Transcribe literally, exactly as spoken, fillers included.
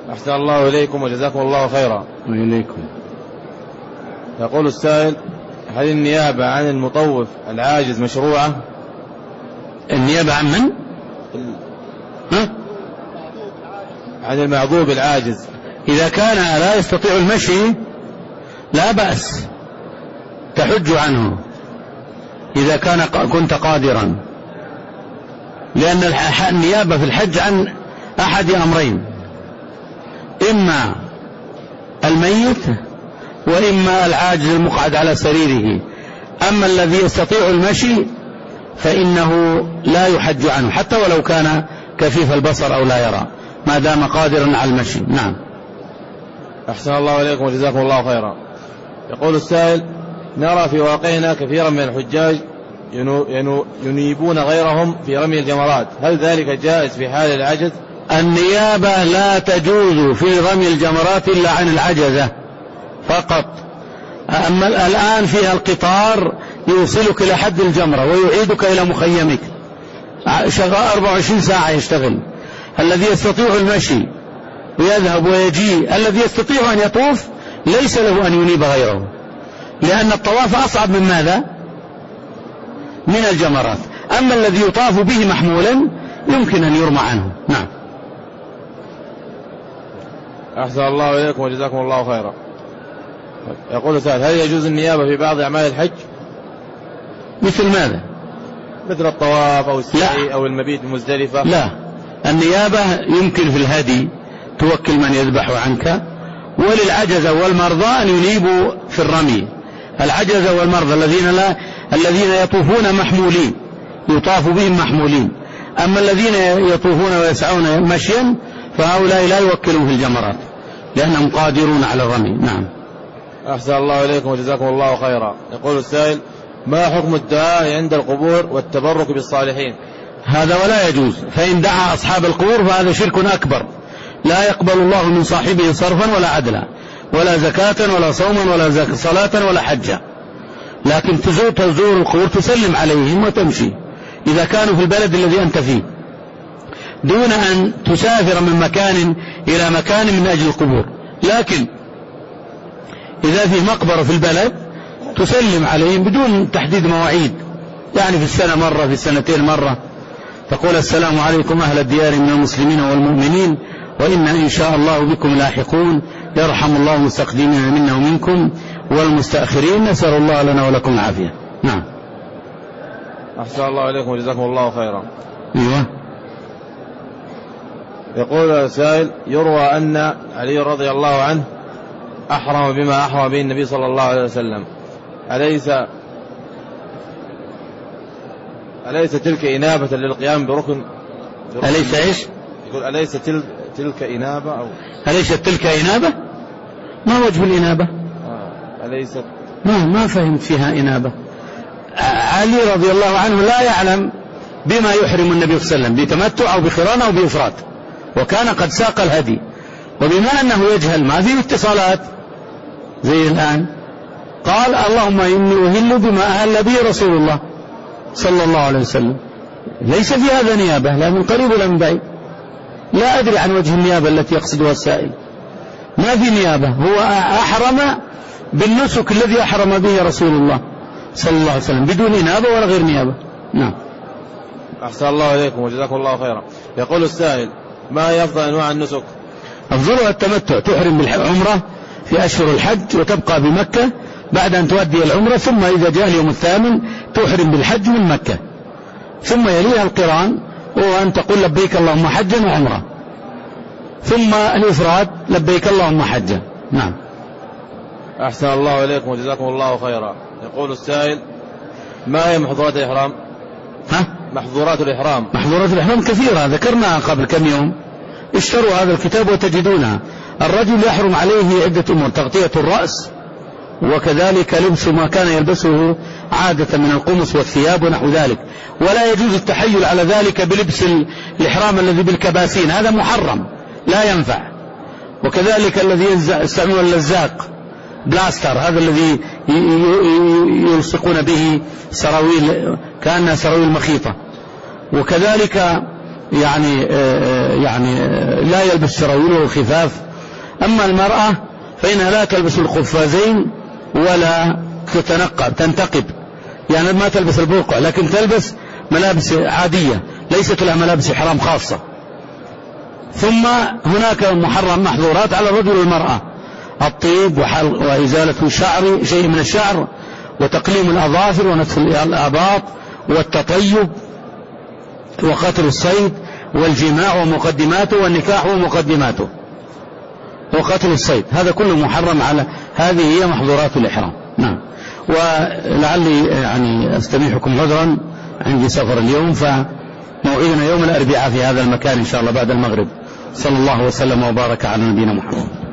أحسن الله إليكم وجزاكم الله خيرا. وإليكم. يقول السائل: هل النيابة عن المطوف العاجز مشروعة؟ النيابة عن من؟ ها؟ عن المعذوب العاجز. إذا كان لا يستطيع المشي لا بأس، تحج عنه إذا كان كنت قادرا، لأن النيابة في الحج عن أحد أمرين: إما الميت وإما العاجز المقعد على سريره. أما الذي يستطيع المشي فإنه لا يحج عنه حتى ولو كان كفيف البصر أو لا يرى، ما دام قادرا على المشي. نعم. أحسن الله إليكم وجزاكم الله خيرا. يقول السائل: نرى في واقعنا كثيرا من الحجاج ينو ينو ينيبون غيرهم في رمي الجمرات، هل ذلك جائز في حال العجز؟ النيابة لا تجوز في رمي الجمرات إلا عن العجزة فقط. أما الآن فيها القطار يوصلك إلى حد الجمرة ويعيدك إلى مخيمك، شغال أربعة وعشرين ساعة يشتغل. الذي يستطيع المشي ويذهب ويجي، الذي يستطيع أن يطوف ليس له أن ينيب غيره، لأن الطواف أصعب من ماذا؟ من الجمرات. أما الذي يطاف به محمولا يمكن أن يرمى عنه. نعم. أحسن الله إليكم وجزاكم الله خيرا. يقول السائل: هل يجوز النيابة في بعض أعمال الحج؟ مثل ماذا؟ مثل الطواف أو السعي أو المبيت بمزدلفة؟ لا، النيابة يمكن في الهدي توكل من يذبح عنك، وللعجزة والمرضى أن ينيبوا في الرمي. العجزة والمرضى الذين لا الذين يطوفون محمولين يطاف بهم محمولين، أما الذين يطوفون ويسعون مشيا فهؤلاء لا يوكلون في الجمرات لأنهم قادرون على الرمي. نعم. أحسن الله إليكم وجزاكم الله خيرا. يقول السائل: ما حكم الدعاء عند القبور والتبرك بالصالحين؟ هذا ولا يجوز، فإن دعا أصحاب القبور فهذا شرك أكبر، لا يقبل الله من صاحبه صرفا ولا عدلا ولا زكاة ولا صوما ولا صلاة ولا حجة. لكن تزور تزور القبور تسلم عليهم وتمشي إذا كانوا في البلد الذي أنت فيه، دون أن تسافر من مكان إلى مكان من أجل القبور. لكن إذا في مقبرة في البلد تسلم عليهم بدون تحديد مواعيد، يعني في السنة مرة، في السنتين مرة، تقول: السلام عليكم أهل الديار من المسلمين والمؤمنين وإنا إن شاء الله بكم لاحقون، يرحم الله المستقدمين منا ومنكم والمستأخرين، نسأل الله لنا ولكم العافية. نعم. أحسن الله إليكم وجزاكم الله خيرا. أيوة. يقول السائل: يروى أن علي رضي الله عنه أحرم بما أحرم به النبي صلى الله عليه وسلم، أليس أليس تلك إنابة للقيام بركن, بركن أليس إيش؟ يقول: أليس تل... تلك إنابة أو أليس تلك إنابة؟ ما وجه الإنابة؟ آه. أليس ما ما فهمت فيها إنابة. علي رضي الله عنه لا يعلم بما يحرم النبي صلى الله عليه وسلم، بتمتع أو بقران أو بإفراد، وكان قد ساق الهدي، وبما أنه يجهل ما في اتصالات زي الآن، قال: اللهم إني أهل بما أهل به رسول الله صلى الله عليه وسلم. ليس في هذا نيابة، لا من قريب ولا من بعيد. لا أدري عن وجه النيابة التي يقصدها السائل. ما في نيابة، هو أحرم بالنسك الذي أحرم به رسول الله صلى الله عليه وسلم بدون نيابة ولا غير نيابة. نعم. أحسن الله إليكم وجزاكم الله خيرا. يقول السائل: ما هي أفضل أنواع النسك؟ أفضلها التمتع، تحرم بالعمرة في أشهر الحج وتبقى بمكة بعد أن تؤدي العمرة، ثم إذا جاء اليوم الثامن تحرم بالحج من مكة، ثم يليها القران وأن تقول: لبيك اللهم حجا وعمرة، ثم الإفراد: لبيك اللهم حجا. نعم. أحسن الله إليكم وجزاكم الله خيرا. يقول السائل: ما هي محظورات الإحرام؟ ها؟ محظورات الإحرام. محظورات الإحرام كثيرة ذكرناها قبل كم يوم، اشتروا هذا الكتاب وتجدونها. الرجل يحرم عليه عدة أمور: تغطية الرأس، وكذلك لبس ما كان يلبسه عادة من القمص والثياب ونحو ذلك، ولا يجوز التحيل على ذلك بلبس الإحرام الذي بالكباسين، هذا محرم لا ينفع. وكذلك الذي يستعمل اللزاق بلاستر، هذا الذي يلصقون به سراويل كأنها سراويل مخيطة، وكذلك يعني يعني لا يلبس سراويل والخفاف. أما المرأة فإنها لا تلبس القفازين ولا تتنقب تنتقب، يعني ما تلبس البرقع، لكن تلبس ملابس عادية ليست لها ملابس إحرام خاصة. ثم هناك محرم محظورات على الرجل والمرأة: الطيب وإزالة الشعر شيء من الشعر، وتقليم الأظافر ونتف الآباط، والتطيب، وقتل الصيد، والجماع ومقدماته، والنكاح ومقدماته، وقتل الصيد. هذا كله محرم. على هذه هي محظورات الإحرام. نعم. ولعلي يعني أستميحكم عذرا، عندي سفر اليوم، فموعدنا يوم الأربعاء في هذا المكان إن شاء الله بعد المغرب. صلى الله وسلم وبارك على نبينا محمد.